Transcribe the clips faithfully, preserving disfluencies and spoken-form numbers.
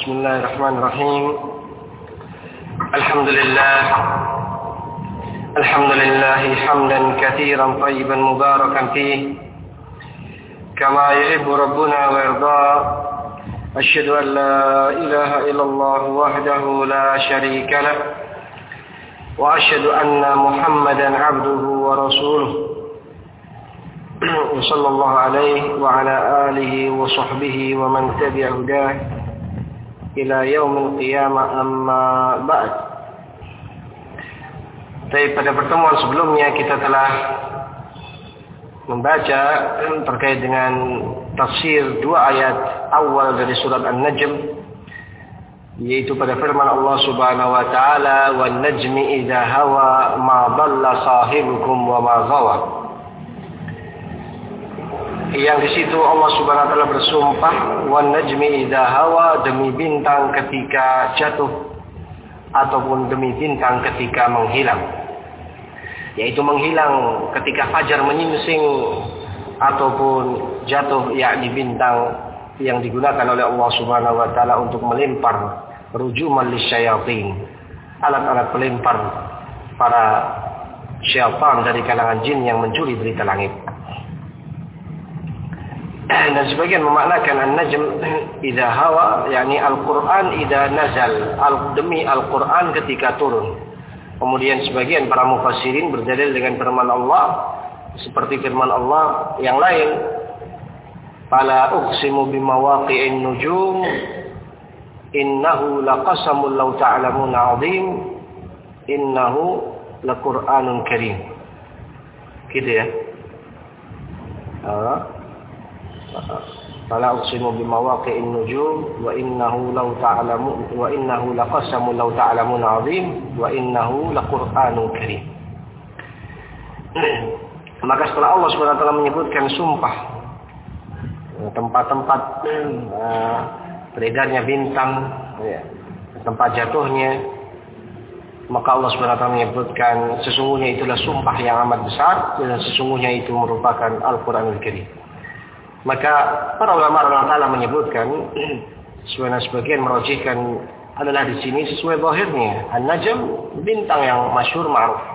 Bismillahirrahmanirrahim. Alhamdulillah. Alhamdulillah hamdan katsiran thayyiban mubarakan fihi kama yuhibbu rabbuna wa yarda. Asyhadu an la ilaha illallah wahdahu la syarika lah wa asyhadu anna Muhammadan abduhu wa rasuluh. Sallallahu alaihi wa ala alihi wa sahbihi wa man tabi'a hudah ila yaumil qiyamah, amma ba'd. Tapi pada pertemuan sebelumnya kita telah membaca terkait dengan tafsir dua ayat awal dari surat An-Najm, yaitu pada firman Allah Subhanahu wa taala, "Wan najmi idza hawa ma dhalla sahibukum wa ma ghawa." Yang di situ Allah Subhanahu wa taala bersumpah, "Wan najmi idza hawa," demi bintang ketika jatuh ataupun demi bintang ketika menghilang. Yaitu menghilang ketika fajar menyingsing ataupun jatuh, yakni bintang yang digunakan oleh Allah Subhanahu wa taala untuk melempar rujuman lisyayatin, alat-alat pelempar para syaitan dari kalangan jin yang mencuri berita langit. Dan sebagian memaknakan An-Najm idza hawa, yakni Al-Qur'an idza nazal, al demi Al-Qur'an ketika turun. Kemudian sebagian para mufassirin berdalil dengan firman Allah seperti firman Allah yang lain, "Fala uqsimu bimawaqi'in nujum innahu laqasamun law ta'lamuna 'azim innahu laqur'anun karim." Gitu ya. Ah. Fala uqsimu bimawaqi'in nujum wa innahu law ta'lamu wa innahu laqasamun law ta'lamuna 'azim wa innahu laqur'anun karim. Maka setelah Allah Subhanahu wa taala menyebutkan sumpah tempat-tempat uh, beredarnya bintang, ya, tempat jatuhnya, maka Allah Subhanahu wa taala menyebutkan sesungguhnya itulah sumpah yang amat besar dan sesungguhnya itu merupakan Al-Qur'anul Karim. Maka para ulama Allah Taala menyebutkan, sebagian merojihkan adalah di sini sesuai zahirnya An-Najm, bintang yang masyhur ma'ruf.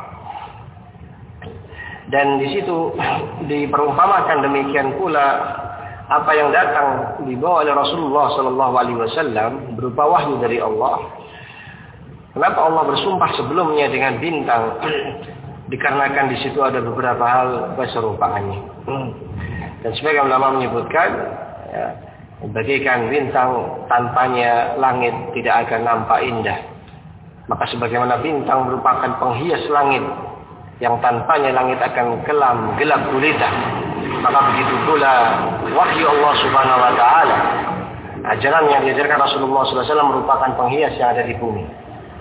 Dan di situ diperumpamakan demikian pula apa yang datang dibawa oleh Rasulullah sallallahu alaihi wasallam berupa wahyu dari Allah. Kenapa Allah bersumpah sebelumnya dengan bintang? Dikarenakan di situ ada beberapa hal keserupaannya. Dan sebagian ulama menyebutkan, ya, bagaikan bintang tanpanya langit tidak akan nampak indah. Maka sebagaimana bintang merupakan penghias langit yang tanpanya langit akan kelam, gelap gulita, maka begitu pula wahyu Allah Subhanahu wa taala, ajaran yang diajarkan Rasulullah sallallahu alaihi wasallam merupakan penghias yang ada di bumi.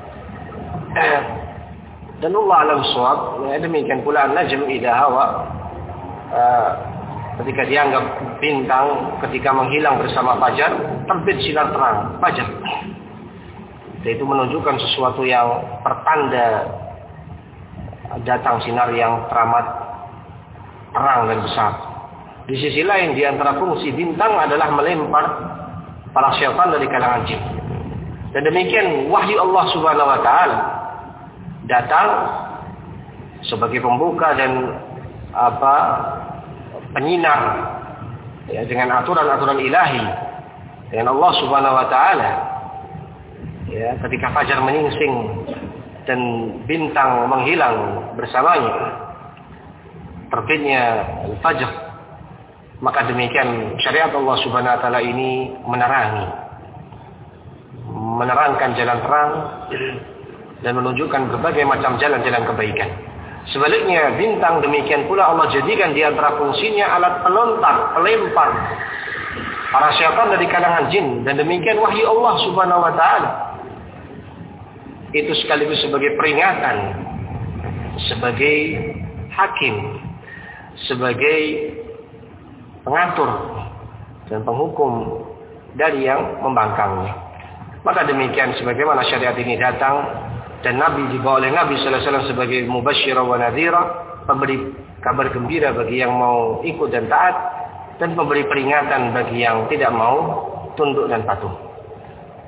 Dan Allah alam shawab, ya, demikian pula An-Najm idza hawa, uh, ketika dianggap bintang ketika menghilang bersama fajar, terbit sinar terang fajar. Itu menunjukkan sesuatu yang pertanda datang sinar yang teramat terang dan besar. Di sisi lain, di antara fungsi bintang adalah melempar para syaitan dari kalangan jin. Dan demikian wahyu Allah Subhanahu wa taala datang sebagai pembuka dan apa penyinar, ya, dengan aturan-aturan ilahi, dengan Allah Subhanahu wa taala. Ya, ketika fajar menyingsing dan bintang menghilang bersamanya, terbitnya fajar, maka demikian syariat Allah Subhanahu wa taala ini menerangi, menerangkan jalan terang dan menunjukkan berbagai macam jalan-jalan kebaikan. Sebaliknya, bintang demikian pula Allah jadikan di antara fungsinya alat pelontar, pelempar para syaitan dari kalangan jin. Dan demikian wahyu Allah Subhanahu wa taala itu sekaligus sebagai peringatan, sebagai hakim, sebagai pengatur dan penghukum dari yang membangkangnya. Maka demikian sebagaimana syariat ini datang dan Nabi dibawa oleh Nabi sallallahu alaihi wasallam sebagai mubasysyira wa nadhira, pemberi kabar gembira bagi yang mau ikut dan taat, dan pemberi peringatan bagi yang tidak mau tunduk dan patuh.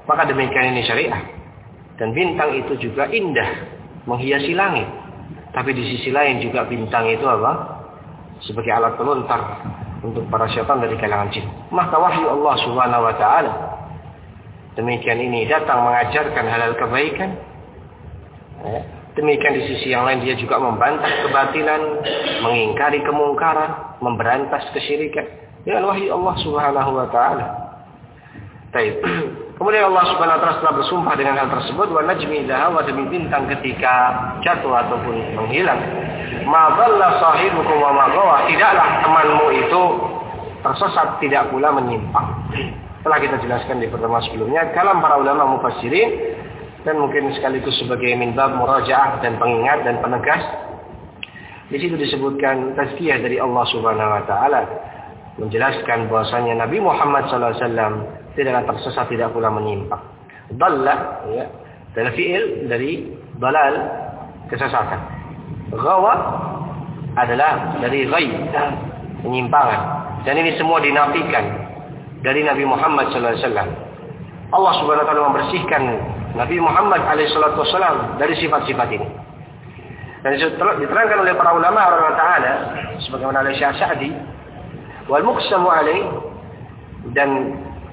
Maka demikian ini syariah. Dan bintang itu juga indah, menghiasi langit. Tapi di sisi lain juga bintang itu apa? Sebagai alat pelontar untuk para syaitan dari kalangan jin. Maka wahyu Allah Subhanahu wa taala demikian ini datang mengajarkan halal kebaikan. Demikian di sisi yang lain dia juga membantah kebatilan, mengingkari kemungkaran, memberantas kesyirikan dengan wahyu Allah Subhanahu wa taala. Baik. Kemudian Allah Subhanahu wa taala setelah bersumpah dengan hal tersebut, wa najmi idza hawa, demi bintang ketika jatuh ataupun menghilang. Ma dhalla sahibukum wa ma ghawa, tidaklah temanmu itu tersesat, tidak pula menyimpang. Telah kita jelaskan di pertemuan sebelumnya kalam para ulama mufassirin, dan mungkin sekaligus sebagai minbab murajaah dan pengingat dan penegas. Di situ disebutkan tazkiyah dari Allah Subhanahu wa taala menjelaskan bahwasanya Nabi Muhammad sallallahu alaihi wasallam tidaklah tersesat, tidak pula menyimpang. Dhalla ya, adalah fi'il dari dalal, kesesatan. Ghawa adalah dari ghay, penyimpangan. Dan ini semua dinafikan dari Nabi Muhammad sallallahu alaihi wasallam. Allah Subhanahu wa taala membersihkan Nabi Muhammad alaihi salatu wasallam dari sifat-sifat ini. Dan diterangkan oleh para ulama Allah taala sebagaimana oleh Syekh Sa'di, wal muqsamu alaih, dan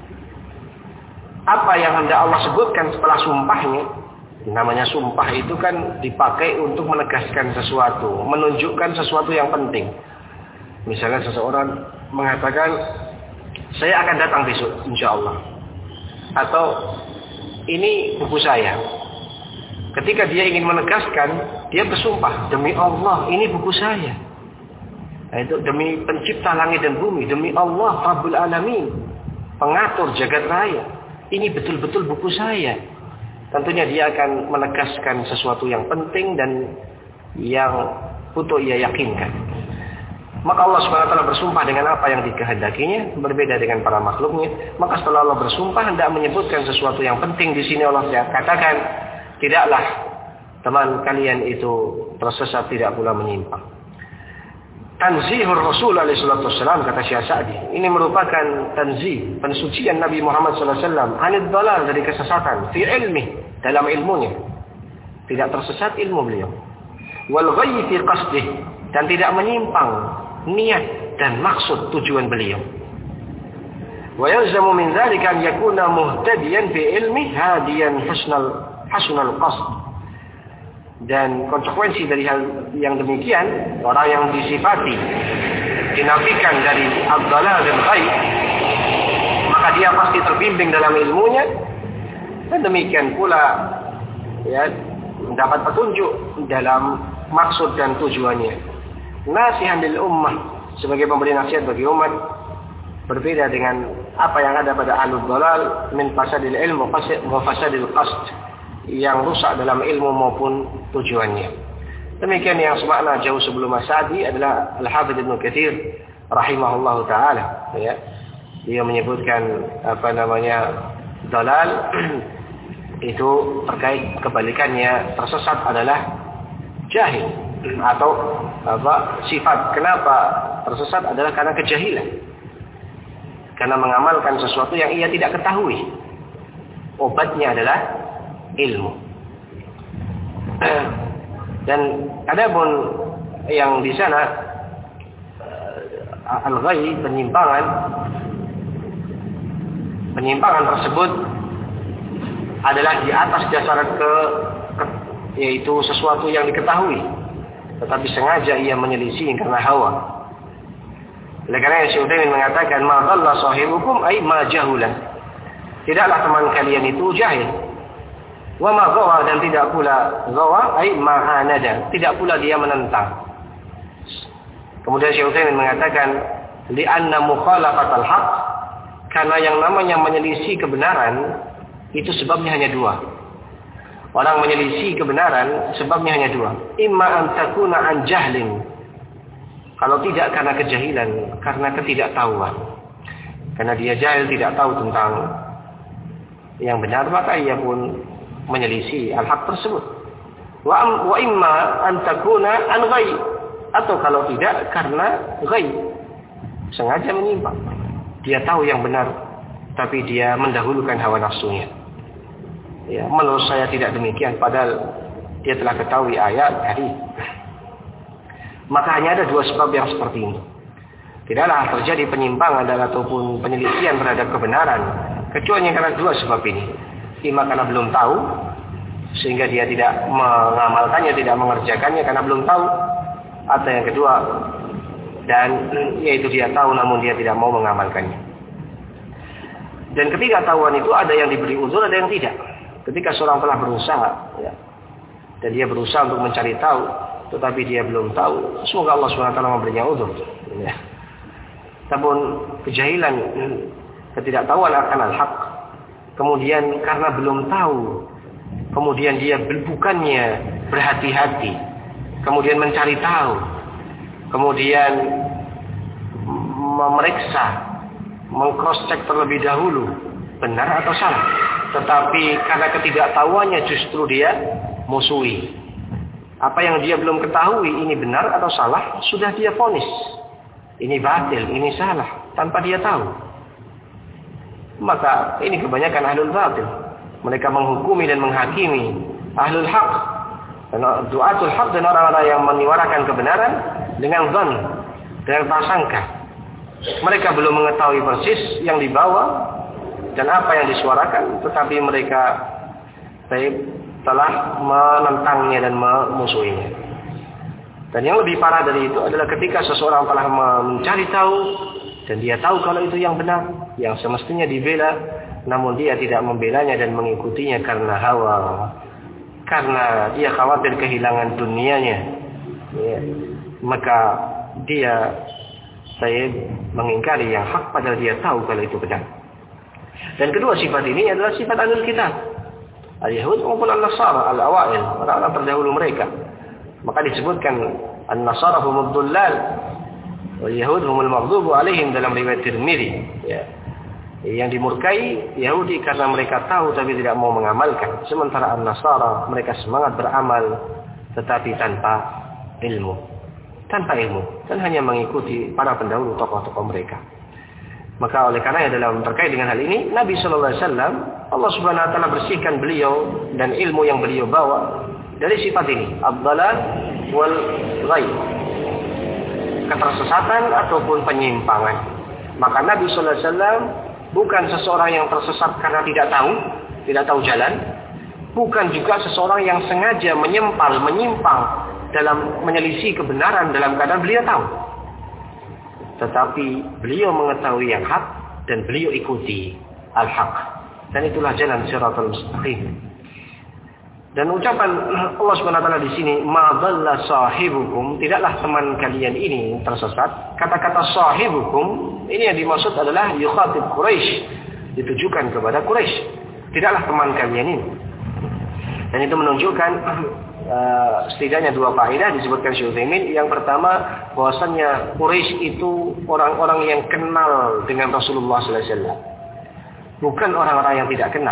apa yang hendak Allah sebutkan setelah sumpahnya. Namanya sumpah itu kan dipakai untuk menegaskan sesuatu, menunjukkan sesuatu yang penting. Misalnya seseorang mengatakan, saya akan datang besok insyaallah, atau ini buku saya. Ketika dia ingin menegaskan, dia bersumpah, demi Allah ini buku saya. Nah, itu demi pencipta langit dan bumi, demi Allah Rabbul Alamin, pengatur jagat raya, ini betul-betul buku saya. Tentunya dia akan menegaskan sesuatu yang penting dan yang untuk ia yakinkan. Maka Allah subhanahu wa taala bersumpah dengan apa yang dikehendakinya, berbeda dengan para makhluknya. Maka setelah Allah bersumpah hendak menyebutkan sesuatu yang penting, di sini Allah katakan, tidaklah teman kalian itu tersesat, tidak pula menyimpang. Tanzihur Rasul alaihi salatu wassalam, kata Syekh Sa'di, ini merupakan tanzih, pensucian Nabi Muhammad sallallahu alaihi wasallam anid dhalal, dari kesesatan, fi ilmi, dalam ilmunya. Tidak tersesat ilmu beliau. Wal ghayyi fi qasdih, dan tidak menyimpang niat dan maksud tujuan beliau. Wa yalzamu min dzalika an yakuna muhtadiyan fi ilmi hadiyan husnal hasnal qasd. Dan konsekuensi dari hal yang demikian, orang yang disifati dinafikan dari ad-dhalal dan ghaib, maka dia pasti terbimbing dalam ilmunya, dan demikian pula ya, mendapat petunjuk dalam maksud dan tujuannya. Nasihan lil ummah, sebagai pemberi nasihat bagi umat, berbeda dengan apa yang ada pada ahlul dhalal min fasadil ilm wa fasadil qasd, yang rusak dalam ilmu maupun tujuannya. Demikian yang semakna jauh sebelum Sa'di adalah Al-Hafidz Ibnu Katsir rahimahullahu taala, ya. Dia menyebutkan apa namanya dalal itu terkait kebalikannya, tersesat adalah jahil, atau apa sifat kenapa tersesat adalah karena kejahilan, karena mengamalkan sesuatu yang ia tidak ketahui. Obatnya adalah ilmu. Dan adapun yang di sana al-ghay, penyimpangan, penyimpangan tersebut adalah di atas dasar ke, ke yaitu sesuatu yang diketahui, tetapi sengaja ia menyelisih karena hawa. Oleh karena Syekh Utsaimin mengatakan, ma dhalla sahibukum ay ma jahulan, tidaklah teman kalian itu jahil. Wa ma ghawa, dan tidak pula ghawa ay ma anada, tidak pula dia menentang. Kemudian Syekh Utsaimin mengatakan, li'anna mukhalafatal haqq, karena yang namanya menyelisih kebenaran itu sebabnya hanya dua. Orang menyelisih kebenaran sebabnya hanya dua. Imma an takuna an jahlin, kalau tidak karena kejahilan, karena ketidaktahuan. Karena dia jahil, tidak tahu tentang yang benar, maka ia pun menyelisih al-haq tersebut. Wa wa imma an takuna an ghaib, atau kalau tidak karena ghaib, sengaja menyimpang. Dia tahu yang benar, tapi dia mendahulukan hawa nafsunya. Ya, menurut saya tidak demikian, padahal dia telah ketahui ayat hadis. Maka hanya ada dua sebab yang seperti ini. Tidaklah terjadi penyimpangan dan ataupun penyelisihan terhadap kebenaran kecuali karena dua sebab ini. Ima karena belum tahu, sehingga dia tidak mengamalkannya, tidak mengerjakannya karena belum tahu. Atau yang kedua, dan yaitu dia tahu namun dia tidak mau mengamalkannya. Dan ketika tahuan itu ada yang diberi uzur, ada yang tidak. Ketika seorang telah berusaha, ya, dan dia berusaha untuk mencari tahu, tetapi dia belum tahu, semoga Allah subhanahu wa taala memberinya uzur. Ya. Namun kejahilan, ketidaktahuan akan al-haq, kemudian karena belum tahu, kemudian dia bukannya berhati-hati, kemudian mencari tahu, kemudian memeriksa, meng-cross-check terlebih dahulu, benar atau salah. Tetapi karena ketidaktahuannya justru dia musuhi. Apa yang dia belum ketahui ini benar atau salah, sudah dia vonis. Ini batil, ini salah, tanpa dia tahu. Maka ini kebanyakan ahlul batil. Mereka menghukumi dan menghakimi ahlul haq, du'atul haq, dan orang-orang yang menyuarakan kebenaran dengan zon, dengan prasangka. Mereka belum mengetahui persis yang dibawa dan apa yang disuarakan, tetapi mereka telah menentangnya dan memusuhinya. Dan yang lebih parah dari itu adalah ketika seseorang telah mencari tahu dan dia tahu kalau itu yang benar, yang semestinya dibela, namun dia tidak membelanya dan mengikutinya karena hawa, karena dia khawatir kehilangan dunianya, ya, maka dia saya mengingkari yang hak padahal dia tahu kalau itu benar. Dan kedua sifat ini adalah sifat ahlul kitab, al-Yahud maupun al-Nasara, al-Awail, orang-orang terdahulu mereka. Maka disebutkan an-Nasara humud dullal wal Yahud humul maghdubu alaihim dalam riwayat Tirmidzi, ya. Yang dimurkai Yahudi karena mereka tahu tapi tidak mau mengamalkan, sementara an-Nasara mereka semangat beramal tetapi tanpa ilmu, tanpa ilmu dan hanya mengikuti para pendahulu tokoh-tokoh mereka. Maka oleh karena dalam terkait dengan hal ini Nabi sallallahu alaihi wasallam, Allah Subhanahu wa taala bersihkan beliau dan ilmu yang beliau bawa dari sifat ini, ad-dhalal wal ghaib, ketersesatan ataupun penyimpangan. Maka Nabi sallallahu alaihi wasallam bukan seseorang yang tersesat karena tidak tahu, tidak tahu jalan, bukan juga seseorang yang sengaja menyempal, menyimpang dalam menyelisih kebenaran dalam keadaan beliau tahu. Tetapi beliau mengetahui yang hak dan beliau ikuti al-haq. Dan itulah jalan siratal mustaqim. Dan ucapan Allah Subhanahu wa taala di sini, ma dhalla sahibukum, tidaklah teman kalian ini tersesat. Kata-kata sahibukum ini yang dimaksud adalah yukhatib Quraisy, ditujukan kepada Quraisy. Tidaklah teman kalian ini. Dan itu menunjukkan Uh, setidaknya dua faedah disebutkan Syekh Utsaimin. Yang pertama, bahwasannya Quraisy itu orang-orang yang kenal dengan Rasulullah sallallahu alaihi wasallam, bukan orang-orang yang tidak kenal.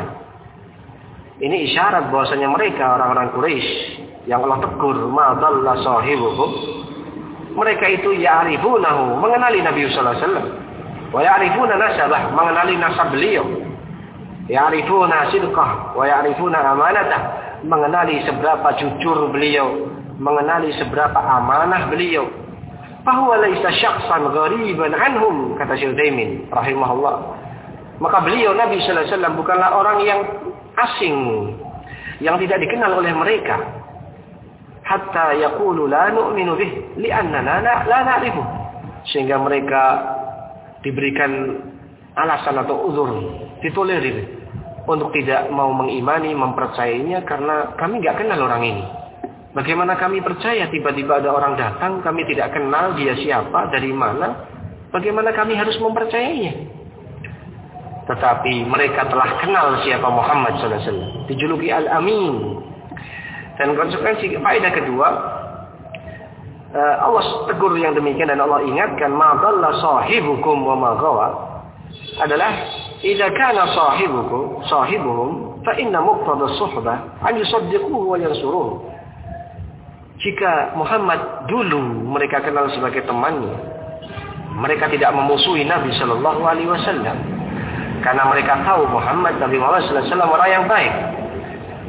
Ini isyarat bahwasannya mereka orang-orang Quraisy yang Allah tegur, ma dhalla sahibukum, mereka itu ya'rifunahu, mengenali Nabi sallallahu alaihi wasallam, wa ya'rifuna nasabah, mengenali nasab beliau, ya'rifuna sidqah wa ya'rifuna amanatah, mengenali seberapa jujur beliau, mengenali seberapa amanah beliau. Fahuwa laisa syakhsan ghariban anhum, kata Syekh Utsaimin rahimahullah. Maka beliau Nabi sallallahu alaihi wasallam bukanlah orang yang asing, yang tidak dikenal oleh mereka. Hatta yaqulu la nu'minu bih li'annana la na'rifu, sehingga mereka diberikan alasan atau uzur, ditolerir untuk tidak mau mengimani, mempercayainya karena kami nggak kenal orang ini. Bagaimana kami percaya tiba-tiba ada orang datang, kami tidak kenal dia siapa, dari mana, bagaimana kami harus mempercayainya? Tetapi mereka telah kenal siapa Muhammad sallallahu alaihi wasallam, dijuluki Al-Amin. Dan konsekuensi faedah kedua, Allah tegur yang demikian dan Allah ingatkan, ma dhalla sahibukum wa ma ghawa, adalah idza kana sahibukum sahibuhum fa inna muqtada as-suhbah an yusaddiquhu wa yansuruhu. Jika Muhammad dulu mereka kenal sebagai temannya, mereka tidak memusuhi Nabi sallallahu alaihi wasallam karena mereka tahu Muhammad Nabi Muhammad sallallahu alaihi wasallam orang yang baik.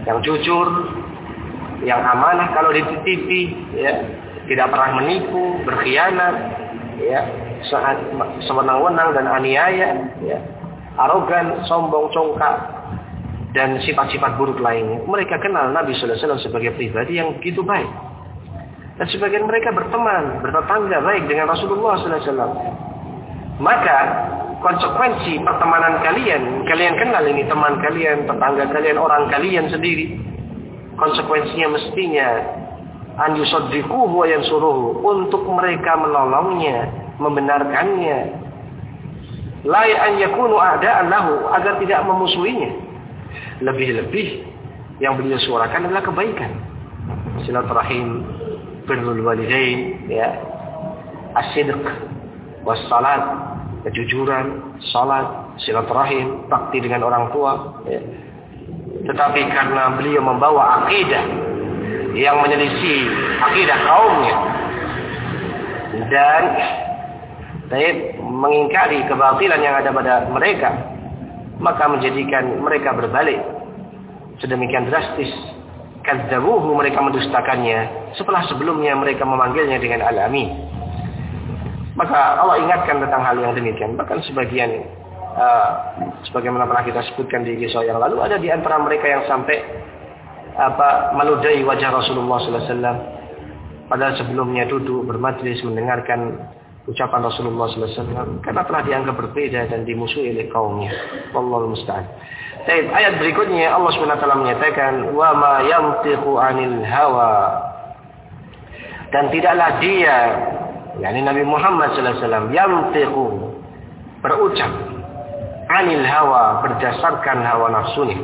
yang jujur, yang amanah kalau dititipi, ya, tidak pernah menipu, berkhianat, ya, sewenang-wenang dan aniaya, ya, arogan, sombong, congkak, dan sifat-sifat buruk lainnya. Mereka kenal Nabi sallallahu alaihi wasallam sebagai pribadi yang begitu baik. Dan sebagian mereka berteman, bertetangga baik dengan Rasulullah sallallahu alaihi wasallam. Maka konsekuensi pertemanan kalian, kalian kenal ini teman kalian, tetangga kalian, orang kalian sendiri. Konsekuensinya mestinya an yusaddiquhu wa yansuruhu, untuk mereka menolongnya, membenarkannya. La an yakunu a'da'an lahu, agar tidak memusuhinya. Lebih-lebih yang beliau suarakan adalah kebaikan. Silaturahim, birrul walidain, ya, as-sidq, was-salat, kejujuran, salat, silaturahim, bakti dengan orang tua, ya. Tetapi karena beliau membawa akidah yang menyelisih akidah kaumnya dan baik mengingkari kebatilan yang ada pada mereka, maka menjadikan mereka berbalik sedemikian drastis. Kadzabuhu, mereka mendustakannya setelah sebelumnya mereka memanggilnya dengan Al-Amin. Maka Allah ingatkan tentang hal yang demikian. Bahkan sebagian uh, sebagaimana pernah kita sebutkan di kisah yang lalu, ada di antara mereka yang sampai apa meludahi wajah Rasulullah sallallahu alaihi wasallam padahal sebelumnya duduk bermajlis mendengarkan ucapan Rasulullah sallallahu alaihi wasallam karena telah dianggap berbeda dan dimusuhi oleh kaumnya. Wallahu musta'an. Baik, ayat berikutnya Allah Subhanahu wa taala menyatakan wa ma yantiqu 'anil hawa, dan tidaklah dia, yakni Nabi Muhammad sallallahu alaihi wasallam, yantiqu, berucap, 'anil hawa, berdasarkan hawa nafsunya.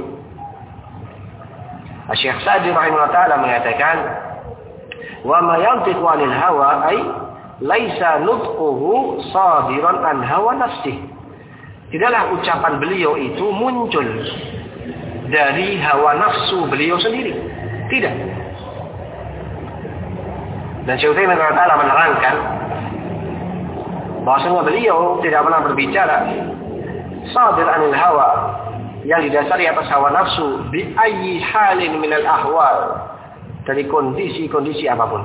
Syekh Sa'di rahimahullah taala mengatakan wa ma yantiqu 'anil hawa ay laisa nutquhu sadiran an hawa nafsihi. Tidaklah ucapan beliau itu muncul dari hawa nafsu beliau sendiri. Tidak. Dan Syekh Utsaimin rahimahullah menerangkan bahwasanya beliau tidak pernah berbicara sadir anil hawa, yang didasari atas hawa nafsu, bi ayyi halin minal ahwal, dari kondisi-kondisi apapun.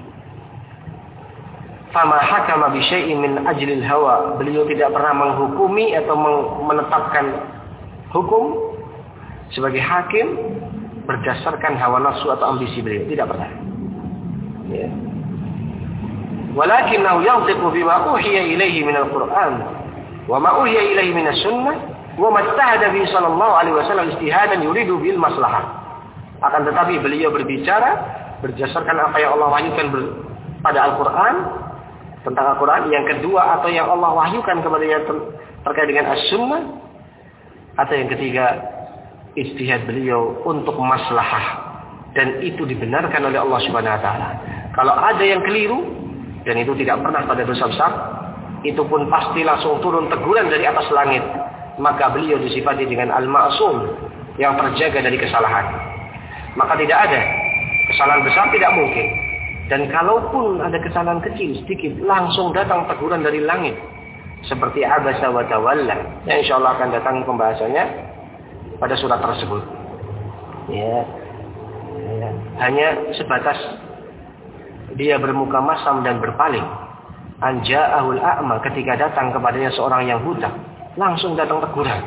Fama hakama bi syai'in min ajlil hawa, beliau tidak pernah menghukumi atau menetapkan hukum sebagai hakim berdasarkan hawa nafsu atau ambisi beliau, tidak pernah. Ya. Walakinnahu yantiqu bima uhiya ilaihi minal Qur'an wa ma uhiya ilaihi minas sunnah wa majtahada bi sallallahu alaihi wasallam ijtihadan yuridu bil maslahah. Akan tetapi beliau berbicara berdasarkan apa yang Allah wahyukan pada Al-Qur'an, tentang Al-Quran, yang kedua atau yang Allah wahyukan kepadanya ter- terkait dengan As-Sunnah, atau yang ketiga ijtihad beliau untuk maslahah, dan itu dibenarkan oleh Allah Subhanahu wa taala. Kalau ada yang keliru, dan itu tidak pernah pada dosa besar, itu pun pasti langsung turun teguran dari atas langit, maka beliau disifati dengan Al-Ma'sum, yang terjaga dari kesalahan. Maka tidak ada kesalahan besar, tidak mungkin. Dan kalaupun ada kesalahan kecil sedikit, langsung datang teguran dari langit. Seperti abasa wa tawalla, yang insyaallah akan datang pembahasannya pada surat tersebut. Ya. Ya. Hanya sebatas dia bermuka masam dan berpaling. Anja'ahul a'ma, ketika datang kepadanya seorang yang buta, langsung datang teguran.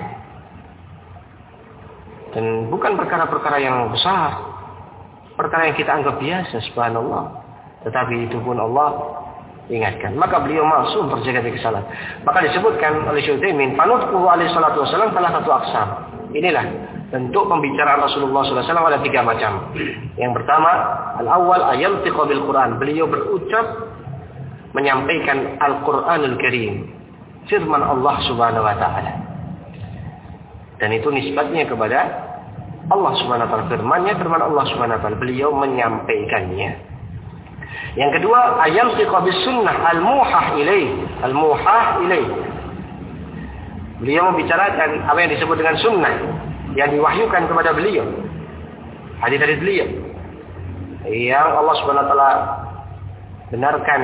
Dan bukan perkara-perkara yang besar, perkara yang kita anggap biasa, subhanallah. Tetapi itu pun Allah ingatkan. Maka beliau maksum terjaga dari kesalahan. Maka disebutkan oleh Syekh Utsaimin, panutquhu alaihi salatu wasallam salah satu aqsam. Inilah bentuk pembicaraan Rasulullah sallallahu alaihi wasallam ada tiga macam. Yang pertama, al-awwal ayyantiqu bil Quran. Beliau berucap menyampaikan Al-Qur'anul Karim, firman Allah Subhanahu wa taala. Dan itu nisbatnya kepada Allah Subhanahu wa taala, firman-Nya firman Allah Subhanahu wa taala, beliau menyampaikannya. Yang kedua, ayyantiqu bis sunnah al-muhah ilaih, al-muhah ilaih. Beliau membicarakan apa yang disebut dengan sunnah yang diwahyukan kepada beliau. Hadis dari beliau yang Allah Subhanahu wa taala benarkan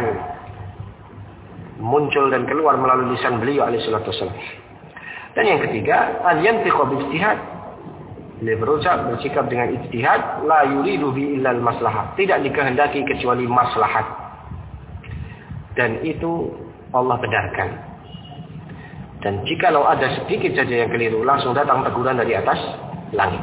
muncul dan keluar melalui lisan beliau alaihi salatu wasallam. Dan yang ketiga, ayyantiqu bi ijtihad. Beliau berucap, bersikap dengan ijtihad, la yuridu bi illal maslahat. Tidak dikehendaki kecuali maslahat. Dan itu Allah benarkan. Dan jikalau ada sedikit saja yang keliru, langsung datang teguran dari atas langit.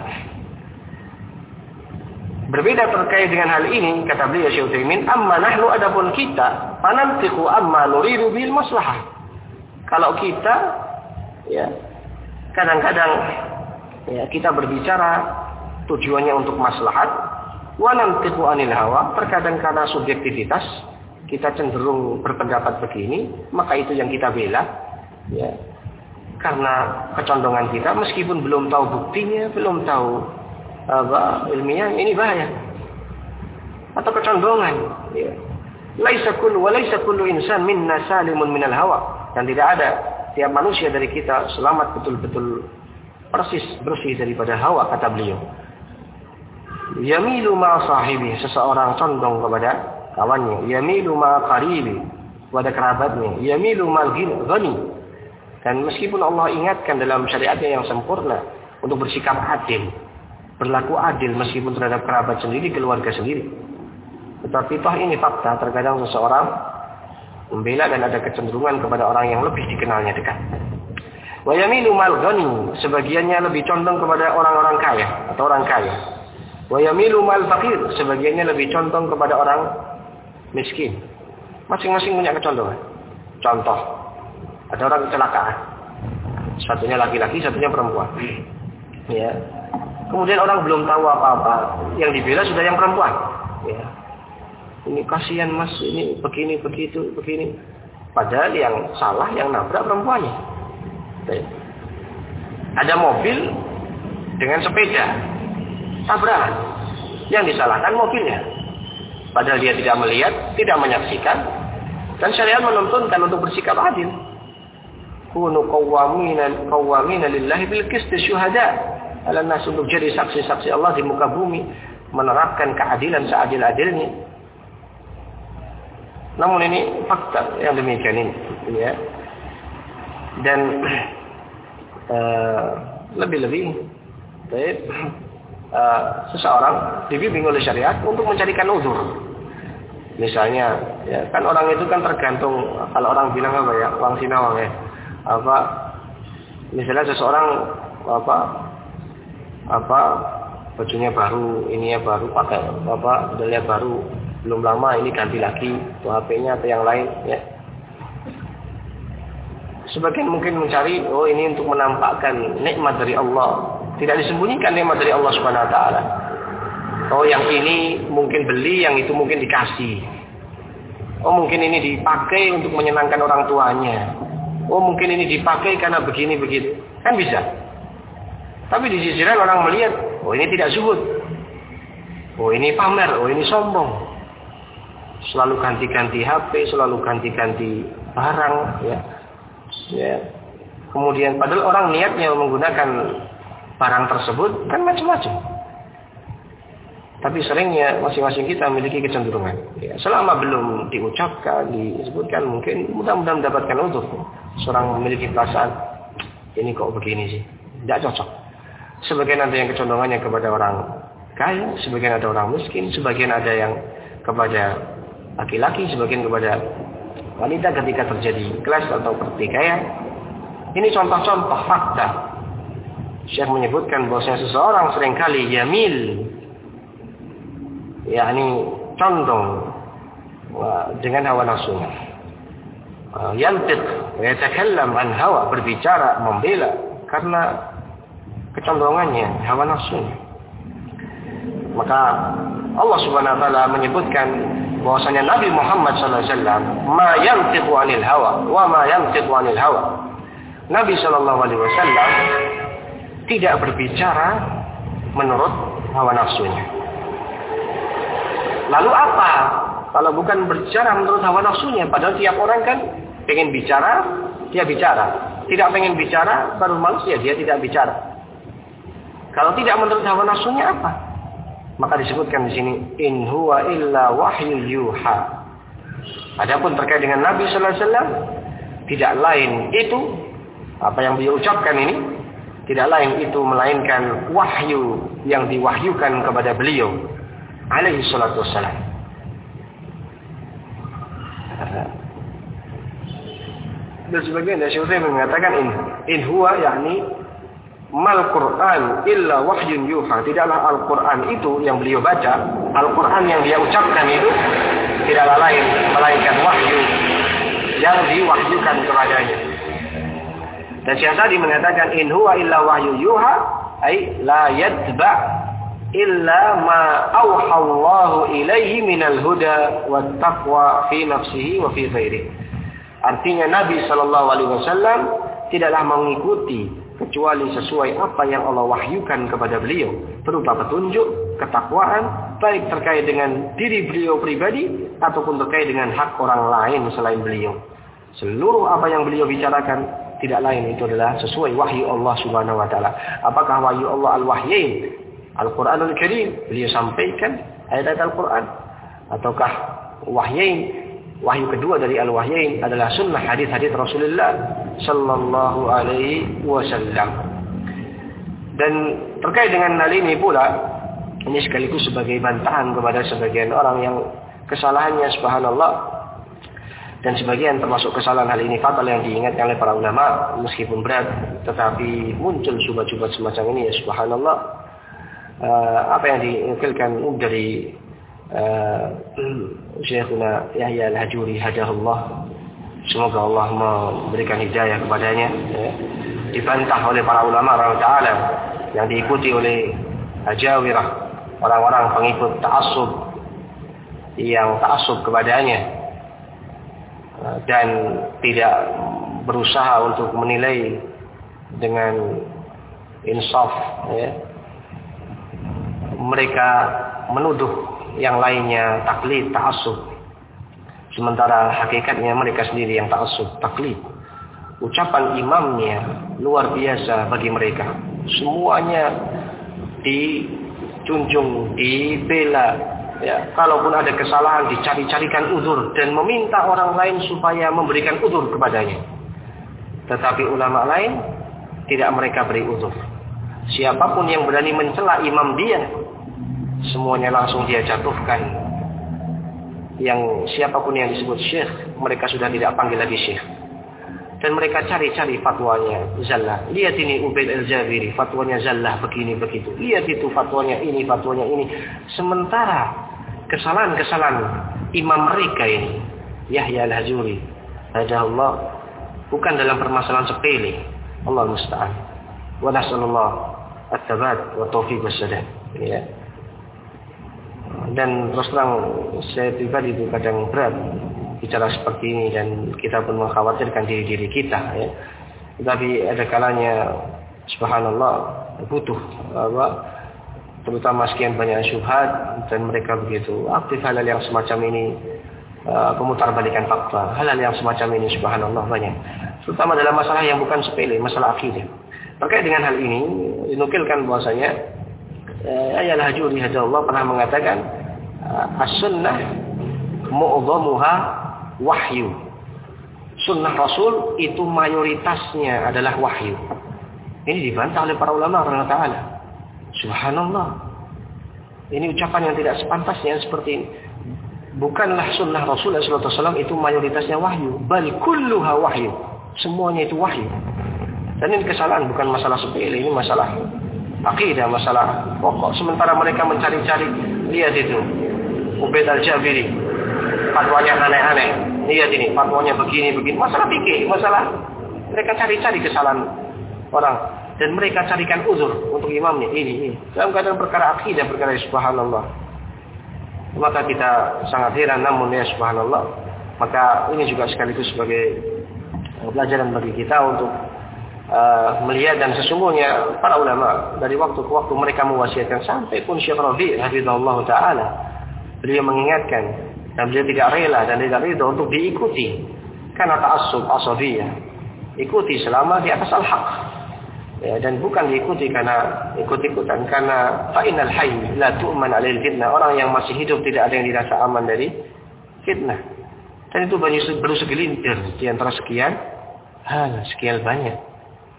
Berbeda terkait dengan hal ini, kata beliau Syekh Utsaimin, amma nahnu adapun kita, fanantiqu amma nuridu bil maslahah. Kalau kita ya kadang-kadang ya, kita berbicara tujuannya untuk maslahat, wa nantiqu anil hawa, terkadang karena subjektivitas kita cenderung berpendapat begini, maka itu yang kita bela ya. Karena kecondongan kita meskipun belum tahu buktinya, belum tahu apa ilmiah, ini bahaya. Atau kecondongan ya. Laisa kullu wa laisa kullu insan minna salimun minal hawa, dan tidak ada tiap manusia dari kita selamat betul-betul persis bersih daripada hawa, kata beliau. Yamilu ma sahibi, seseorang condong kepada kawannya. Yamilu ma qaribi, kepada kerabatnya. Yamilu ma ghani. Dan meskipun Allah ingatkan dalam syariatnya yang sempurna untuk bersikap adil, berlaku adil meskipun terhadap kerabat sendiri, keluarga sendiri, tetapi toh ini fakta, terkadang seseorang membela dan ada kecenderungan kepada orang yang lebih dikenalnya dekat. Wa yamilu mal ghani, sebagiannya lebih condong kepada orang-orang kaya atau orang kaya. Wa yamilu mal faqir, sebagiannya lebih condong kepada orang miskin. Masing-masing punya kecondongan. Contoh, ada orang kecelakaan. Satunya laki-laki, satunya perempuan. Ya. Kemudian orang belum tahu apa-apa, yang dibela sudah yang perempuan. Ya. Ini kasihan mas, ini begini, begitu, begini. Padahal yang salah yang nabrak perempuannya. Ada mobil dengan sepeda tabrakan, yang disalahkan mobilnya, padahal dia tidak melihat, tidak menyaksikan, dan syariat menuntunkan untuk bersikap adil. Kunu qawwamina qawwamina lillahi bil qist syuhada, ala nas, untuk jadi saksi-saksi Allah di muka bumi, menerapkan keadilan seadil-adilnya. Namun ini fakta yang demikian ini ya. Dan uh, lebih-lebih baik, uh, seseorang dibimbing oleh syariat untuk mencarikan uzur. Misalnya ya, kan orang itu kan tergantung, kalau orang bilang apa ya, Wang Sinawang ya, apa misalnya seseorang apa apa bajunya baru, ininya baru, pakai apa modelnya baru, belum lama ini ganti lagi tuh H P-nya atau yang lain ya. Sebagian mungkin mencari, oh ini untuk menampakkan nikmat dari Allah. Tidak disembunyikan nikmat dari Allah Subhanahu wa taala. Oh yang ini mungkin beli, yang itu mungkin dikasih. Oh mungkin ini dipakai untuk menyenangkan orang tuanya. Oh mungkin ini dipakai karena begini begitu. Kan bisa. Tapi di sisi lain orang melihat, oh ini tidak zuhud. Oh ini pamer, oh ini sombong. Selalu ganti-ganti H P, selalu ganti-ganti barang ya. Ya. Kemudian padahal orang niatnya menggunakan barang tersebut kan macam-macam. Tapi seringnya masing-masing kita memiliki kecenderungan. Ya, selama belum diucapkan, disebutkan, mungkin mudah-mudahan mendapatkan uzur. Seorang memiliki perasaan, ini kok begini sih, tidak cocok. Sebagian ada yang kecondongannya kepada orang kaya, sebagian ada orang miskin, sebagian ada yang kepada laki-laki, sebagian kepada wanita ketika terjadi kelas atau pertikaian. Ini contoh-contoh fakta. Syekh menyebutkan bahwasanya seseorang seringkali yamil, yakni condong dengan hawa nafsunya. Yantiq wa yatakallam an hawa, berbicara, membela karena kecondongannya, hawa nafsunya. Maka Allah Subhanahu wa taala menyebutkan bahwasanya Nabi Muhammad sallallahu alaihi wasallam ma yantiqu anil hawa wa ma yantiqu anil hawa. Nabi sallallahu alaihi wasallam tidak berbicara menurut hawa nafsunya. Lalu apa kalau bukan berbicara menurut hawa nafsunya? Padahal tiap orang kan pengen bicara, dia bicara. Tidak pengen bicara, baru manusia dia tidak bicara. Kalau tidak menurut hawa nafsunya apa? Maka disebutkan di sini, in huwa illa wahyu yuha. Adapun terkait dengan Nabi sallallahu alaihi wasallam, tidak lain itu apa yang beliau ucapkan ini, tidak lain itu melainkan wahyu yang diwahyukan kepada beliau alaihi salatu wassalam. Dan sebagian dari syaikhnya mengatakan in, in huwa yakni mal Quran illa wahyun yuha. Tidaklah Al-Quran itu yang beliau baca, Al-Quran yang dia ucapkan itu tidaklah lain melainkan wahyu yang diwahyukan kepadanya. Dan Syekh tadi mengatakan in huwa illa wahyu yuha, ay la yatba illa ma awha Allahu ilaihi minal huda wat taqwa fi nafsihi wa fi ghairihi. Artinya Nabi sallallahu alaihi wasallam tidaklah mengikuti kecuali sesuai apa yang Allah wahyukan kepada beliau berupa petunjuk, ketakwaan, baik terkait dengan diri beliau pribadi ataupun terkait dengan hak orang lain selain beliau. Seluruh apa yang beliau bicarakan tidak lain itu adalah sesuai wahyu Allah Subhanahu wa taala. Apakah wahyu Allah al-wahyain, Al-Qur'anul Karim, beliau sampaikan ayat-ayat Al-Qur'an, ataukah wahyain, wahyu kedua dari al-wahyain adalah sunnah hadis-hadis Rasulullah sallallahu alaihi wasallam. Dan terkait dengan hal ini pula, ini sekaligus sebagai bantahan kepada sebagian orang yang kesalahannya subhanallah, dan sebagian termasuk kesalahan hal ini fatal yang diingatkan oleh para ulama meskipun berat, tetapi muncul subhat-subhat semacam ini ya subhanallah. Uh, apa yang dinukilkan dari uh, Syekhuna Yahya Al-Hajuri hadahullah, semoga Allah memberikan hidayah kepadanya, ya, dibantah oleh para ulama rahimahullah taala yang diikuti oleh ajawirah, orang-orang pengikut ta'assub yang ta'assub kepadanya dan tidak berusaha untuk menilai dengan insaf, ya. Mereka menuduh yang lainnya taklid, ta'assub, sementara hakikatnya mereka sendiri yang ta'assub, taklid. Ucapan imamnya luar biasa bagi mereka, semuanya dijunjung, dibela, ya. Kalaupun ada kesalahan dicari-carikan uzur dan meminta orang lain supaya memberikan uzur kepadanya. Tetapi ulama lain tidak mereka beri uzur. Siapapun yang berani mencela imam dia, semuanya langsung dia jatuhkan. Yang siapapun yang disebut syekh, mereka sudah tidak panggil lagi syekh. Dan mereka cari-cari fatwanya zallah. Lihat ini Ubaid Al-Jabiri, fatwanya zallah begini begitu. Lihat itu fatwanya ini, fatwanya ini. Sementara kesalahan-kesalahan imam mereka ini, Yahya Al-Hajuri hadahullah, bukan dalam permasalahan sepele. Allah musta'an. Wa nasallallahu at-tabat wa taufiq was-sadad. Ya. Dan terus terang saya pribadi itu kadang berat bicara seperti ini, dan kita pun mengkhawatirkan diri-diri kita, ya. Tetapi ada kalanya subhanallah butuh apa, terutama sekian banyak syubhat, dan mereka begitu aktif hal-hal yang semacam ini, uh, pemutarbalikan fakta, hal-hal yang semacam ini subhanallah banyak, terutama dalam masalah yang bukan sepele, masalah akidah. Terkait dengan hal ini dinukilkan bahwasanya Yahya Al-Hajuri hadallah pernah mengatakan as-sunnah mu'dhamuha wahyu. Sunnah Rasul itu mayoritasnya adalah wahyu. Ini dibantah oleh para ulama rahimahullah taala. Subhanallah. Ini ucapan yang tidak sepantasnya seperti ini. Bukanlah sunnah Rasul sallallahu alaihi wasallam itu mayoritasnya wahyu, bal kulluha wahyu. Semuanya itu wahyu. Dan ini kesalahan, bukan masalah sepele, ini masalah akidah, masalah pokok. Sementara mereka mencari-cari, lihat itu Ubaid Al-Jabiri, fatwanya aneh-aneh. Lihat ini, fatwanya begini-begini. Masalah fikih, masalah mereka cari-cari kesalahan orang, dan mereka carikan uzur untuk imamnya. Ini, ini. Dalam keadaan perkara akidah, perkara subhanallah. Maka kita sangat heran, namun ya subhanallah. Maka ini juga sekaligus sebagai pelajaran bagi kita untuk Uh, melihat, dan sesungguhnya para ulama dari waktu ke waktu mereka mewasiatkan, sampai pun Syekh Rabi' hafizahullah taala, beliau mengingatkan dan beliau tidak rela dan tidak ridha untuk diikuti karena ta'assub asabiyah. Ikuti selama di atas al-haq, ya, dan bukan diikuti karena ikut-ikutan, karena fa'inal hayy la tu'man 'alail fitnah. Orang yang masih hidup tidak ada yang dirasa aman dari fitnah. Dan itu baru segelintir di antara sekian hal, sekian banyak.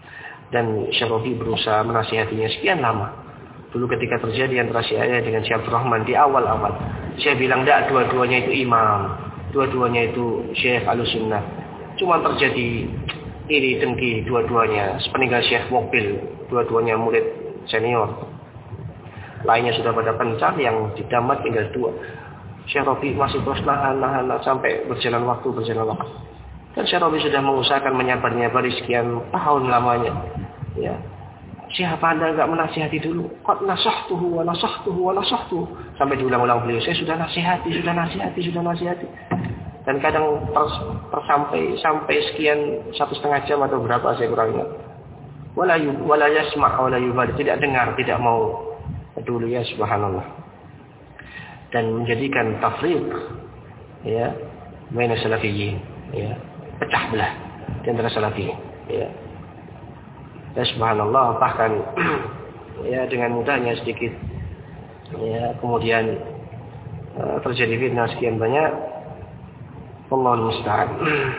Dan Syekh Rabi berusaha menasihatinya sekian lama. Dulu ketika terjadi antara Syekh Yahya dengan Syekh Abdul Rahman di awal-awal, Syekh bilang tidak, dua-duanya itu imam, dua-duanya itu Syekh Ahlussunnah. Cuma terjadi iri dengki dua-duanya. Sepeninggal Syekh Mukbil, dua-duanya murid senior. Lainnya sudah pada pencar, yang didamat tinggal dua. Syekh Rabi masih terus nahan-nahan sampai berjalan waktu, berjalan waktu. Dan Syekh Rabi sudah mengusahakan menyabar-nyabari sekian tahun lamanya. Ya. Siapa Anda enggak menasihati dulu? Qad nasahtuhu wa nasahtuhu wa nasahtuhu. Sampai diulang-ulang beliau, saya sudah nasihati, sudah nasihati, sudah nasihati. Dan kadang terus sampai sampai sekian satu setengah jam atau berapa saya kurang ingat. Wala yu wala yasma' wala yubali, tidak dengar, tidak mau peduli, ya subhanallah. Dan menjadikan tafriq ya baina salafiyyin, ya, pecah belah di antara salafi, ya. Ya subhanallah, bahkan ya dengan mudahnya sedikit ya kemudian uh, terjadi fitnah sekian banyak. Wallahu musta'an.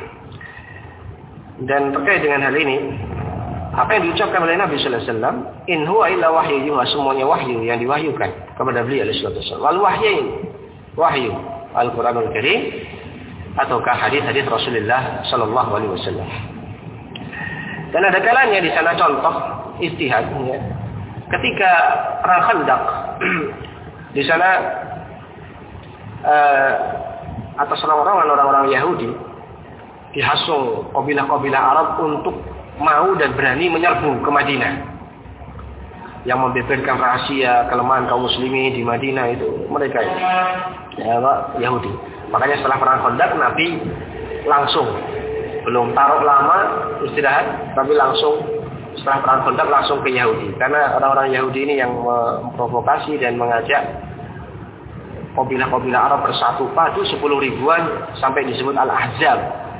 Dan terkait dengan hal ini, apa yang diucapkan oleh Nabi sallallahu alaihi wasallam, in huwa illa wahyu yuha, semuanya wahyu yang diwahyukan kepada beliau alaihi wasallam. Wal wahyain, wahyu Al-Qur'anul Karim ataukah hadis-hadis Rasulullah sallallahu alaihi wasallam. Dan ada kalanya di sana contoh ijtihad, ya. Ketika perang Khandaq di sana uh, atas orang-orang orang-orang Yahudi dihasung kabilah-kabilah Arab untuk mau dan berani menyerbu ke Madinah. Yang membeberkan rahasia kelemahan kaum muslimin di Madinah itu mereka itu, ya, Yahudi. Makanya setelah perang Khandaq Nabi langsung, belum taruh lama istirahat, tapi langsung setelah perang Khandaq langsung ke Yahudi. Karena orang-orang Yahudi ini yang memprovokasi dan mengajak kabilah-kabilah Arab bersatu padu sepuluh ribuan sampai disebut Al-Ahzab.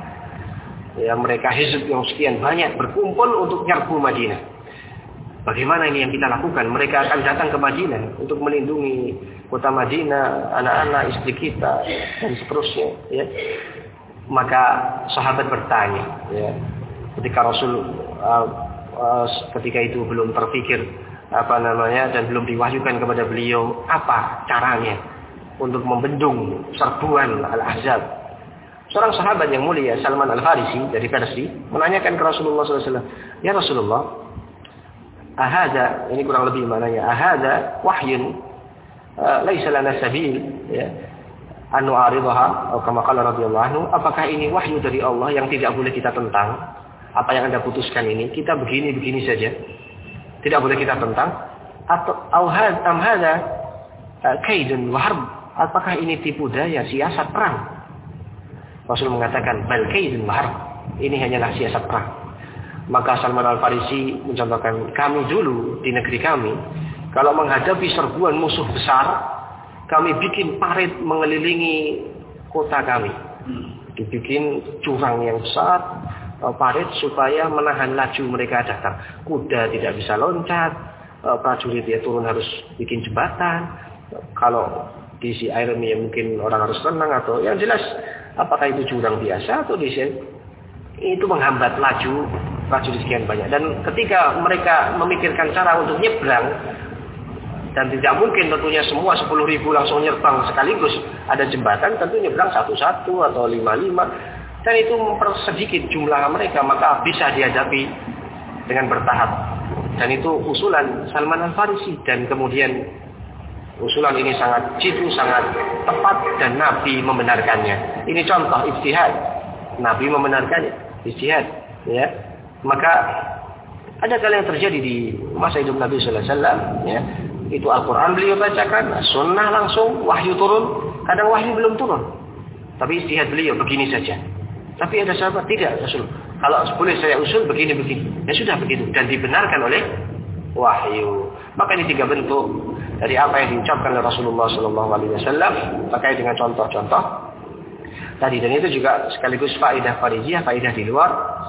Ya, mereka hizb yang sekian banyak berkumpul untuk nyerbu Madinah. Bagaimana ini yang kita lakukan? Mereka akan datang ke Madinah untuk melindungi kota Madinah, anak-anak, istri kita, dan seterusnya. Ya. Maka sahabat bertanya, ya, ketika Rasul uh, uh, ketika itu belum terpikir apa namanya dan belum diwahyukan kepada beliau apa caranya untuk membendung serbuan Al-Ahzab. Seorang sahabat yang mulia, Salman Al-Farisi dari Persia, menanyakan ke Rasulullah sallallahu alaihi wasallam, ya Rasulullah, ahada, ini kurang lebih maknanya, ahada wahyun uh, laisa lana sabil, ya, anu aridaha, atau kama qala radhiyallahu anhu, apakah ini wahyu dari Allah yang tidak boleh kita tentang? Apa yang Anda putuskan ini, kita begini-begini saja, tidak boleh kita tentang? Atau auhad am hada kaidun wa harb, apakah ini tipu daya, siasat perang? Rasul mengatakan bal kaidun wa harb, ini hanyalah siasat perang. Maka Salman Al-Farisi mencontohkan, kami dulu di negeri kami kalau menghadapi serbuan musuh besar, kami bikin parit mengelilingi kota kami. Dibikin jurang yang besar, parit supaya menahan laju mereka datang. Kuda tidak bisa loncat, prajurit dia turun harus bikin jembatan. Kalau diisi air ya mungkin orang harus renang atau yang jelas apakah itu jurang biasa atau diisi itu menghambat laju prajurit sekian banyak. Dan ketika mereka memikirkan cara untuk nyebrang, dan tidak mungkin tentunya semua sepuluh ribu langsung nyebrang sekaligus, ada jembatan tentu nyebrang satu-satu atau lima-lima, dan itu mempersedikit jumlah mereka, maka bisa dihadapi dengan bertahap. Dan itu usulan Salman Al-Farisi, dan kemudian usulan ini sangat jitu, sangat tepat, dan Nabi membenarkannya. Ini contoh ijtihad, Nabi membenarkannya, ijtihad, ya. Maka ada kali yang terjadi di masa hidup Nabi sallallahu alaihi wasallam, ya. Itu Al-Quran beliau bacakan, sunnah langsung, wahyu turun, kadang wahyu belum turun. Tapi ijtihad beliau begini saja. Tapi ada sahabat tidak, Rasul. Kalau boleh saya usul begini-begini. Ya sudah begitu. Dan dibenarkan oleh wahyu. Maka ini tiga bentuk dari apa yang diucapkan oleh Rasulullah sallallahu alaihi wasallam terkait dengan contoh-contoh tadi. Dan itu juga sekaligus faedah farijiyah, faedah di luar.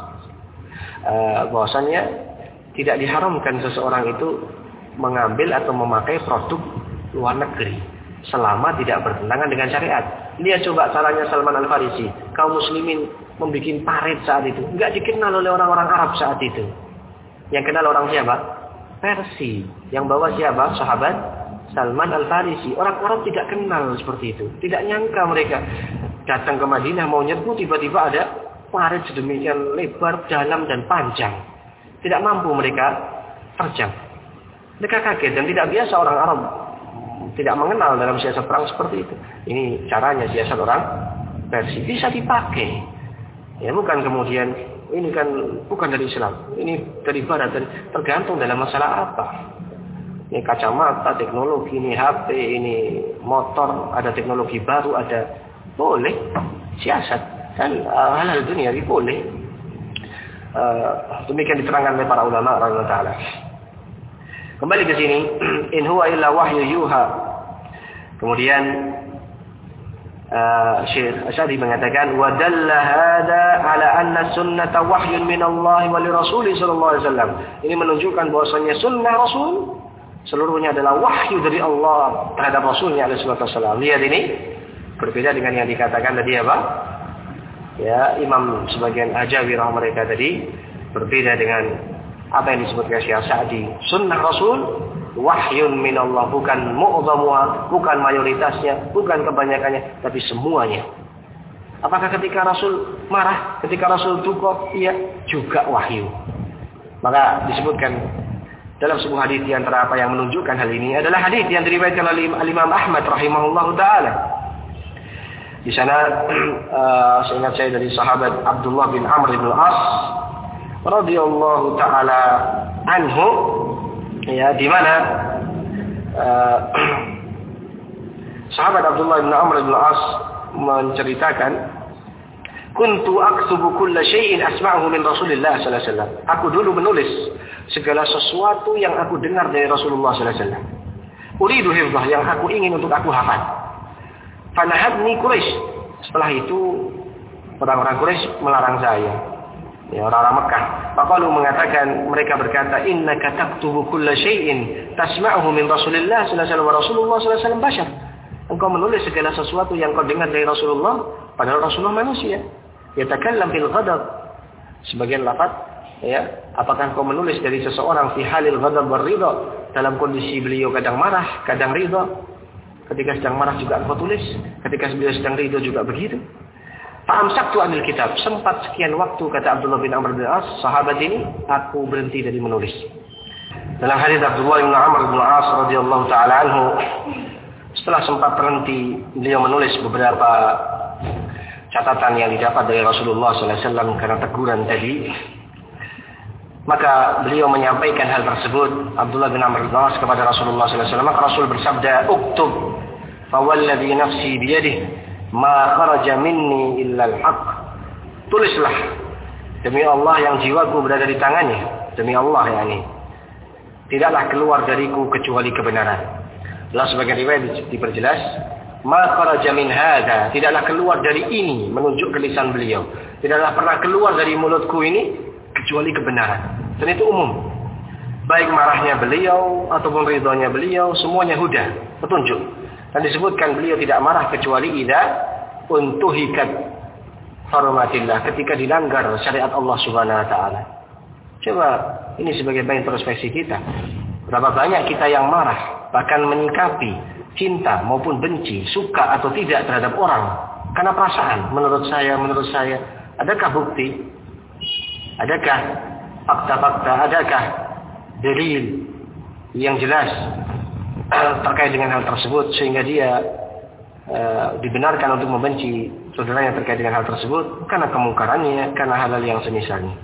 Uh, bahwasannya tidak diharamkan seseorang itu mengambil atau memakai produk luar negeri selama tidak bertentangan dengan syariat. Lihat coba caranya Salman Al-Farisi, kaum muslimin membuat parit saat itu, enggak dikenal oleh orang-orang Arab saat itu. Yang kenal orang siapa? Persia. Yang bawa siapa? Sahabat Salman Al-Farisi. Orang-orang tidak kenal seperti itu. Tidak nyangka mereka datang ke Madinah mau nyerbu, tiba-tiba ada parit sedemikian lebar, dalam dan panjang. Tidak mampu mereka terjang. Mereka kaget dan tidak biasa orang Arab. Tidak mengenal dalam siasat perang seperti itu. Ini caranya siasat orang Persia. Bisa dipakai. Ya, bukan kemudian ini kan bukan dari Islam. Ini dari Barat. Dari, tergantung dalam masalah apa. Ini kacamata, teknologi, ini H P, ini motor, ada teknologi baru, ada boleh siasat kan uh, hal-hal dunia ini boleh. Uh, demikian diterangkan oleh para ulama radhiyallahu taala. Kembali ke sini, in huwa illa wahyu yuha. Kemudian uh, Syekh Asy'ari mengatakan wa dalla hada ala anna sunnata wahyun min Allah wa li Rasulih sallallahu alaihi wasallam. Ini menunjukkan bahwasanya sunnah Rasul seluruhnya adalah wahyu dari Allah terhadap Rasulnya alaihi wasallam. Lihat ini berbeda dengan yang dikatakan tadi apa? Ya, Imam sebagian Ajawi rahimah mereka tadi berbeda dengan apa yang disebutkan Syekh Sa'di. Sunnah Rasul wahyun min Allah, bukan mu'dhamuha, bukan mayoritasnya, bukan kebanyakannya, tapi semuanya. Apakah ketika Rasul marah, ketika Rasul duka? Iya, juga wahyu. Maka disebutkan dalam sebuah hadis di antara apa yang menunjukkan hal ini adalah hadis yang diriwayatkan oleh Imam Ahmad rahimahullahu taala. Di sana uh, seingat saya dari sahabat Abdullah bin Amr bin As radhiyallahu taala anhu, ya, di mana uh, sahabat Abdullah bin Amr bin As menceritakan, kuntu aktubu kulla syai'in asma'uhu min Rasulillah sallallahu alaihi wasallam. Aku dulu menulis segala sesuatu yang aku dengar dari Rasulullah sallallahu alaihi wasallam. Uridu hifdzah, yang aku ingin untuk aku hafal. Fanahadni Quraisy. Setelah itu orang-orang Quraisy melarang saya. Ya, orang-orang Mekah. Faqalu mengatakan, mereka berkata, innaka taktubu kulla syai'in tasma'uhu min Rasulillah sallallahu alaihi wasallam wa Rasulullah sallallahu alaihi wasallam bashar. Engkau menulis segala sesuatu yang kau dengar dari Rasulullah, padahal Rasulullah manusia. Yatakallam bil ghadab. Sebagian lafaz, ya, apakah engkau menulis dari seseorang fi halil ghadab war ridha, dalam kondisi beliau kadang marah, kadang ridha. Ketika sedang marah juga engkau tulis, ketika beliau sedang ridho juga begitu. Fa'amsaktu anil kitab. Sempat sekian waktu, kata Abdullah bin Amr bin As, sahabat ini, aku berhenti dari menulis. Dalam hadis Abdullah bin Amr bin As radhiyallahu taala anhu, setelah sempat berhenti, beliau menulis beberapa catatan yang didapat dari Rasulullah sallallahu alaihi wasallam karena teguran tadi. Maka beliau menyampaikan hal tersebut, Abdullah bin Amr bin As, kepada Rasulullah sallallahu alaihi wasallam. Maka Rasul bersabda, "Uktub, fawalladhi nafsi biyadihi, ma kharaja minni illa al-haq." Tulislah, demi Allah yang jiwaku berada di tangannya, demi Allah yakni, tidaklah keluar dariku kecuali kebenaran. Lalu sebagian riwayat diperjelas, ma kharaja min hadza, tidaklah keluar dari ini, menunjuk ke lisan beliau. Tidaklah pernah keluar dari mulutku ini kecuali kebenaran. Dan itu umum. Baik marahnya beliau ataupun ridhonya beliau, semuanya huda, petunjuk. Dan disebutkan beliau tidak marah kecuali idza untuhikat hormatillah, ketika dilanggar syariat Allah Subhanahu wa taala. Coba ini sebagai bahan introspeksi kita. Berapa banyak kita yang marah, bahkan menyikapi cinta maupun benci, suka atau tidak terhadap orang karena perasaan, menurut saya, menurut saya. Adakah bukti? Adakah fakta-fakta, adakah dalil yang jelas terkait dengan hal tersebut sehingga dia uh, dibenarkan untuk membenci saudaranya terkait dengan hal tersebut karena kemungkarannya, karena hal-hal yang semisalnya.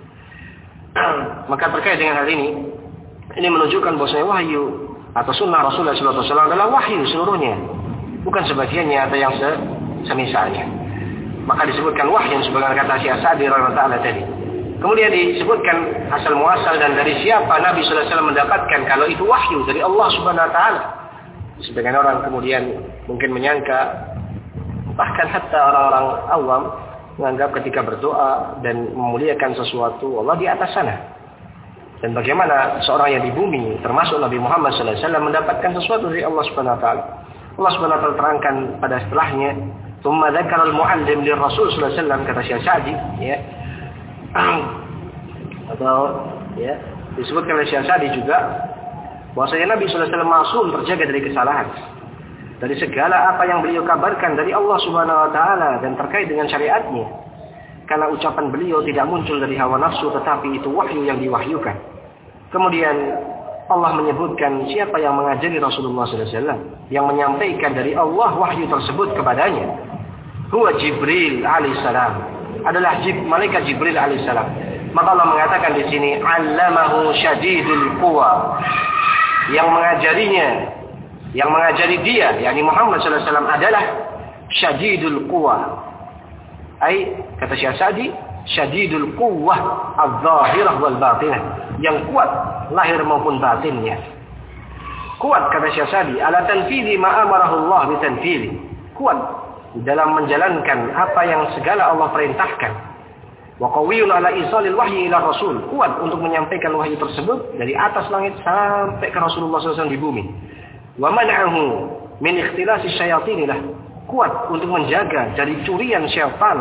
Maka terkait dengan hal ini, ini menunjukkan bahwasanya wahyu atau sunnah Rasulullah sallallahu alaihi wasallam adalah wahyu seluruhnya, bukan sebagiannya atau yang semisalnya. Maka disebutkan wahyu sebagaimana kata Syekh Sa'di radhiyallahu taala tadi. Kemudian disebutkan asal muasal dan dari siapa Nabi sallallahu alaihi wasallam mendapatkan kalau itu wahyu dari Allah Subhanahu wa taala. Sebagian orang kemudian mungkin menyangka, bahkan hatta orang-orang awam menganggap ketika berdoa dan memuliakan sesuatu Allah di atas sana. Dan bagaimana seorang yang di bumi termasuk Nabi Muhammad sallallahu alaihi wasallam mendapatkan sesuatu dari Allah Subhanahu wa taala. Allah Subhanahu wa taala terangkan pada setelahnya, "Tsumma dzakara al-mu'allim lir-rasul sallallahu alaihi wasallam," kata Syekh Sa'di, ya. Atau ya Disebutkan oleh Syekh Sa'di juga bahwasanya Nabi sallallahu alaihi wasallam maksum, terjaga dari kesalahan. Dari segala apa yang beliau kabarkan dari Allah Subhanahu wa taala dan terkait dengan syariatnya. Karena ucapan beliau tidak muncul dari hawa nafsu, tetapi itu wahyu yang diwahyukan. Kemudian Allah menyebutkan siapa yang mengajari Rasulullah sallallahu alaihi wasallam, yang menyampaikan dari Allah wahyu tersebut kepadanya. Huwa Jibril alaihissalam, adalah Jib, malaikat Jibril alaihissalam. Maka Allah mengatakan di sini, allamahu syadidul quwa, yang mengajarinya, yang mengajari dia, yakni Muhammad sallallahu alaihi wasallam adalah syadidul quwa. Ai kata Syekh Sa'di, syadidul quwwah adz-dzahirah wal batinah, yang kuat lahir maupun batinnya. Kuat kata Syekh Sa'di ala tanfidhi ma amarahu Allah bi tanfidhi. Kuat dalam menjalankan apa yang segala Allah perintahkan. Wa qawiyyun ala isalil wahyi ila rasul. Kuat untuk menyampaikan wahyu tersebut dari atas langit sampai ke Rasulullah sallallahu alaihi wasallam di bumi. Wa man'ahu min ikhtilasi syayatin lah. Kuat untuk menjaga dari curian syaitan.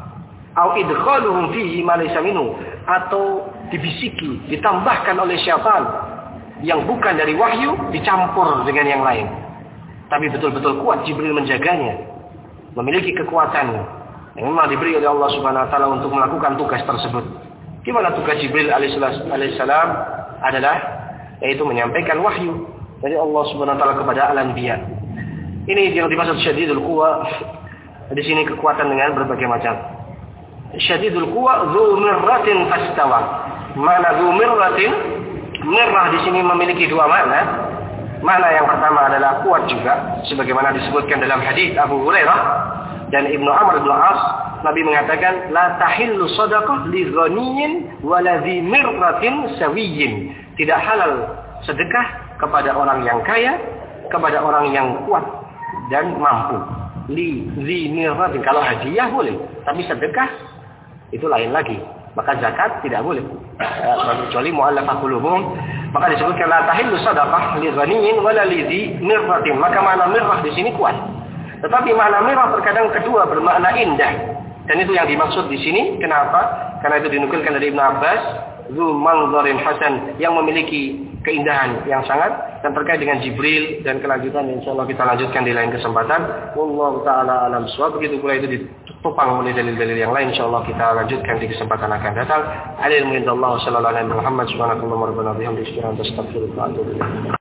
Au idkhaluhum fihi ma laysa minhu, atau dibisiki, ditambahkan oleh syaitan yang bukan dari wahyu dicampur dengan yang lain. Tapi betul-betul kuat Jibril menjaganya, memiliki kekuatan yang memang diberi oleh Allah Subhanahu wa taala untuk melakukan tugas tersebut. Gimana tugas Jibril alaihissalam adalah yaitu menyampaikan wahyu dari Allah Subhanahu wa taala kepada al-anbiya. Ini yang dimaksud syadidul quwa. Di sini kekuatan dengan berbagai macam. Syadidul quwa dzu mirratin fastawa. Mana dzu mirratin? Mirrah di sini memiliki dua makna. Makna yang pertama adalah kuat juga, sebagaimana disebutkan dalam hadis Abu Hurairah dan Ibnu Amr bin As, Nabi mengatakan la tahillu shadaqah li ghaniyyin wa la dzi mirratin sawiyyin. Tidak halal sedekah kepada orang yang kaya, kepada orang yang kuat dan mampu. Li dzi mirratin, kalau hadiah boleh, tapi sedekah itu lain lagi. Maka zakat tidak boleh. Kecuali mu'allafah qulubuhum, maka disebutkan la tahillu shadaqah li ghaniyyin wa la li dzi mirratin. Maka makna mirrah di sini kuat. Tetapi makna mirrah terkadang kedua bermakna indah. Dan itu yang dimaksud di sini. Kenapa? Karena itu dinukilkan dari Ibnu Abbas, dzu manzarin hasan, yang memiliki keindahan yang sangat, dan terkait dengan Jibril dan kelanjutan insyaallah kita lanjutkan di lain kesempatan. Wallahu taala alam shawab. Begitu pula itu ditopang oleh dalil-dalil yang lain, insyaallah kita lanjutkan di kesempatan akan datang. Alil mu'indallahu sallallahu alaihi Muhammad subhanallahi wa bihamdihi astaghfiruka wa atubu ilaik.